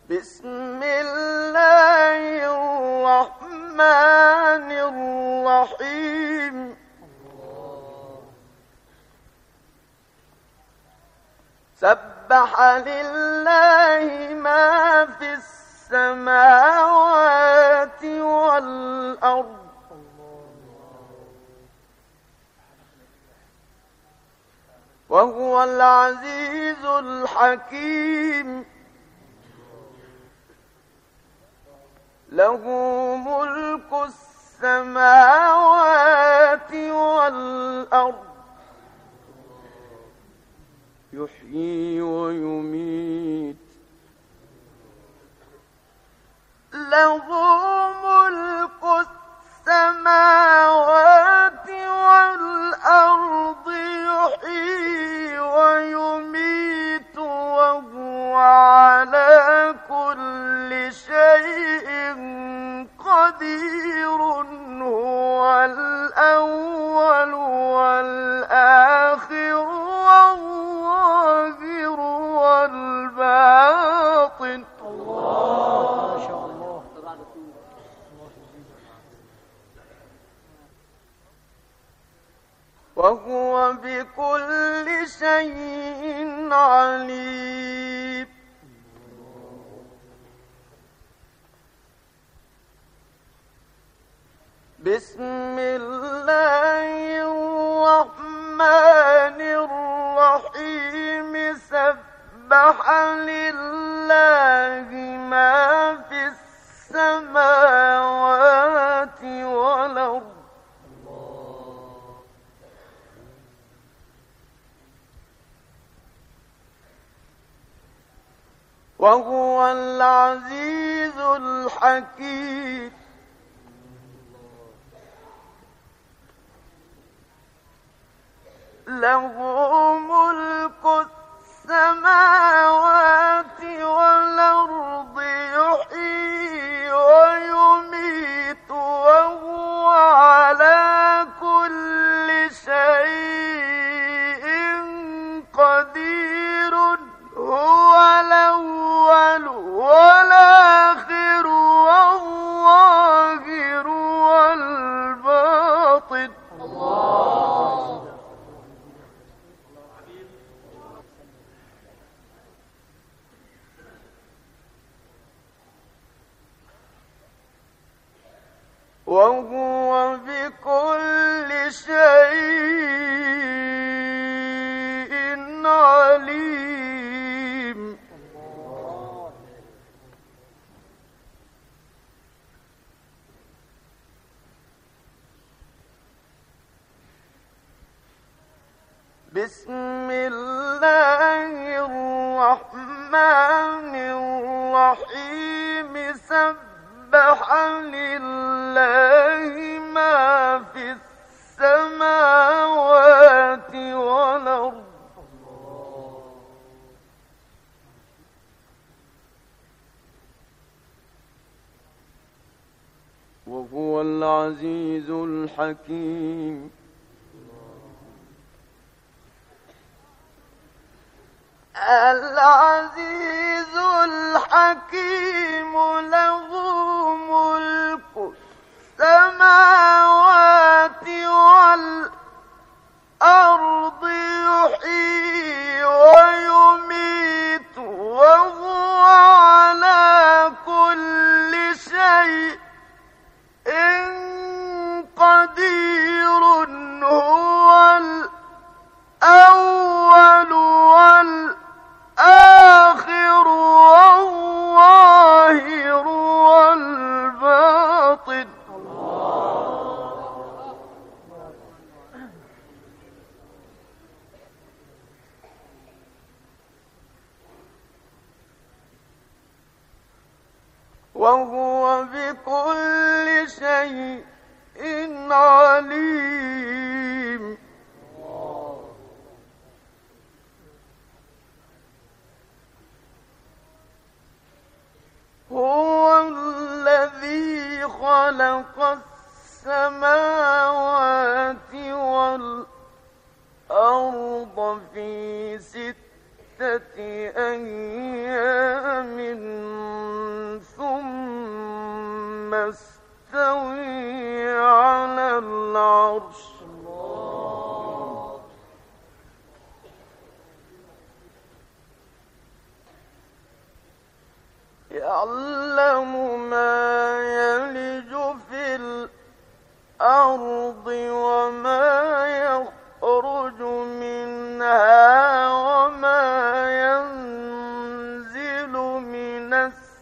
بسم الله الرحمن الرحيم سبح لله ما في السماوات والأرض وهو العزيز الحكيم له ملك السماوات والأرض يحيي ويميت له ملك السماوات والأرض يحيي ويميت وهو على كل شيء قدير هو الأول والآخر والظاهر والباطن الله ما شاء الله وهو بكل شيء عليم بسم الله الرحمن الرحيم سبح لله ما في السماوات والأرض وهو العزيز الحكيم له ملك السماوات والأرض يحيي ويميت وهو على كل شيء قدير هو الأول والآخر والظاهر والباطن وهو بكل شيء عليم بسم الله الرحمن الرحيم سبح لله ما في السماوات والأرض وهو العزيز الحكيم العزيز الحكيم له ملك السماوات والأرض يحيي ويميت وهو على كل شيء قدير هو الأول والآخر والظاهر والباطن وهو بكل شيء عليم هو الذي خلق السماوات والأرض في 6 أيام يستوي على العرش يعلم ما يلج في الأرض وما يخرج منها وما ينزل من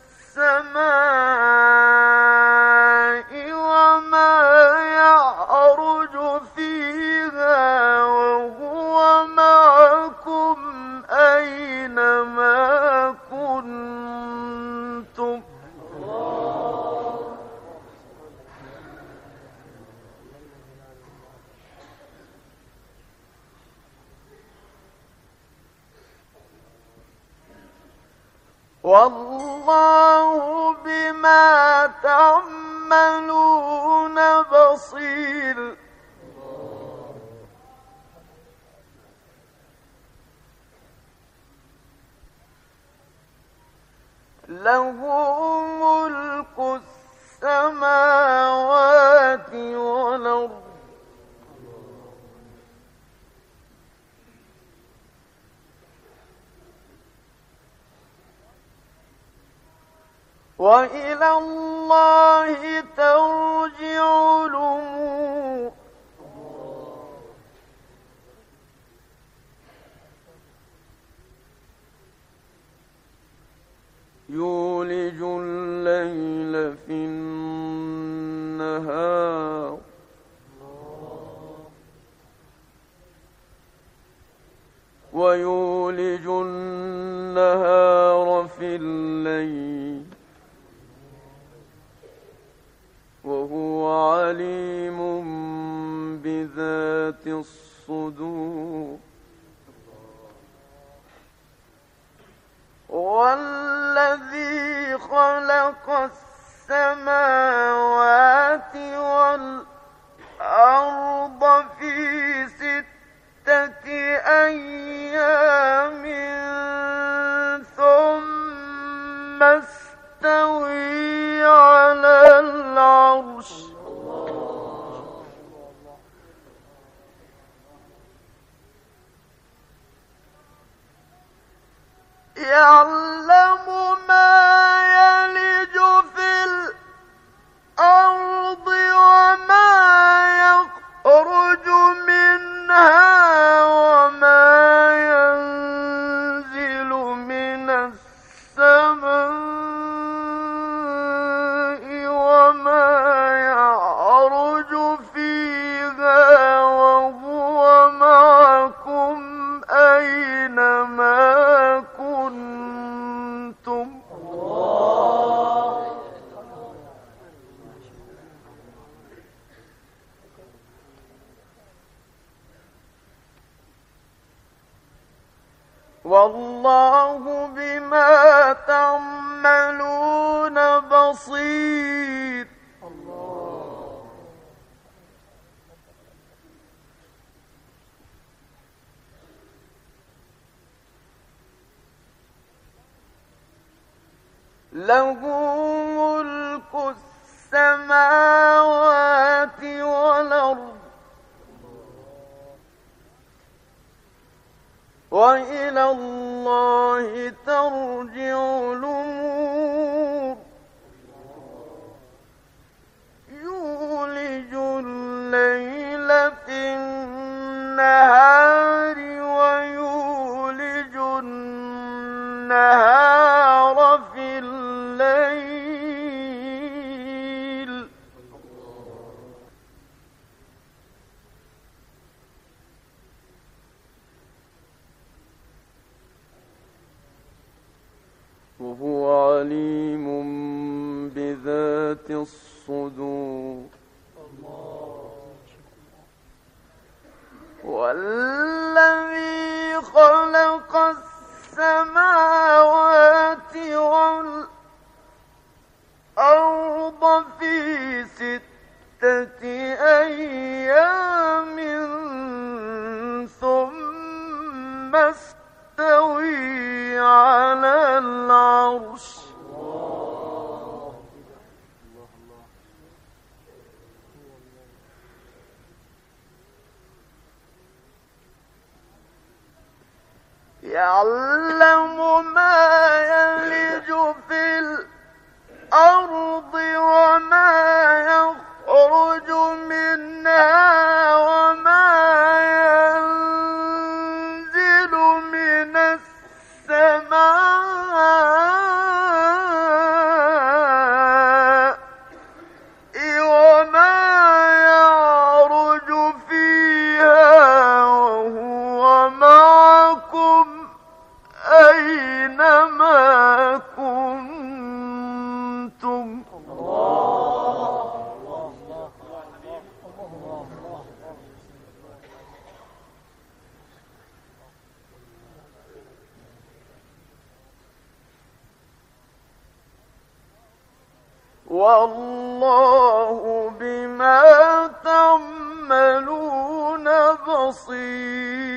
السماء وما يعرج فيها وهو معكم أينما كنتم والله بما تعملون بصير له ملك السماوات والأرض وإلى الله ترجع الأمور يولج الليل في النهار ويولج النهار في الليل وهو عليم بذات الصدور والذي خلق السماوات والأرض في 6 أيام ثم استوى على العرش يعلم ما يلج في الأرض وما يخرج منها وما ينزل من السماء وما يعرج فيها وهو معكم أينما كنتم والله بما تعملون بصير له ملك السماوات والأرض وإلى الله ترجع الأمور يولج الليل في النهار ويولج النهار في الليل وهو عليم بذات الصدور والذي خلق السماوات والأرض في 6 أيام ثم استوى على العرش يعلم ما يلج في الأرض وما يخرج منها وما ينزل من السماء وما يعرج فيها وهو معكم أينما كنتم والله بما تعملون بصير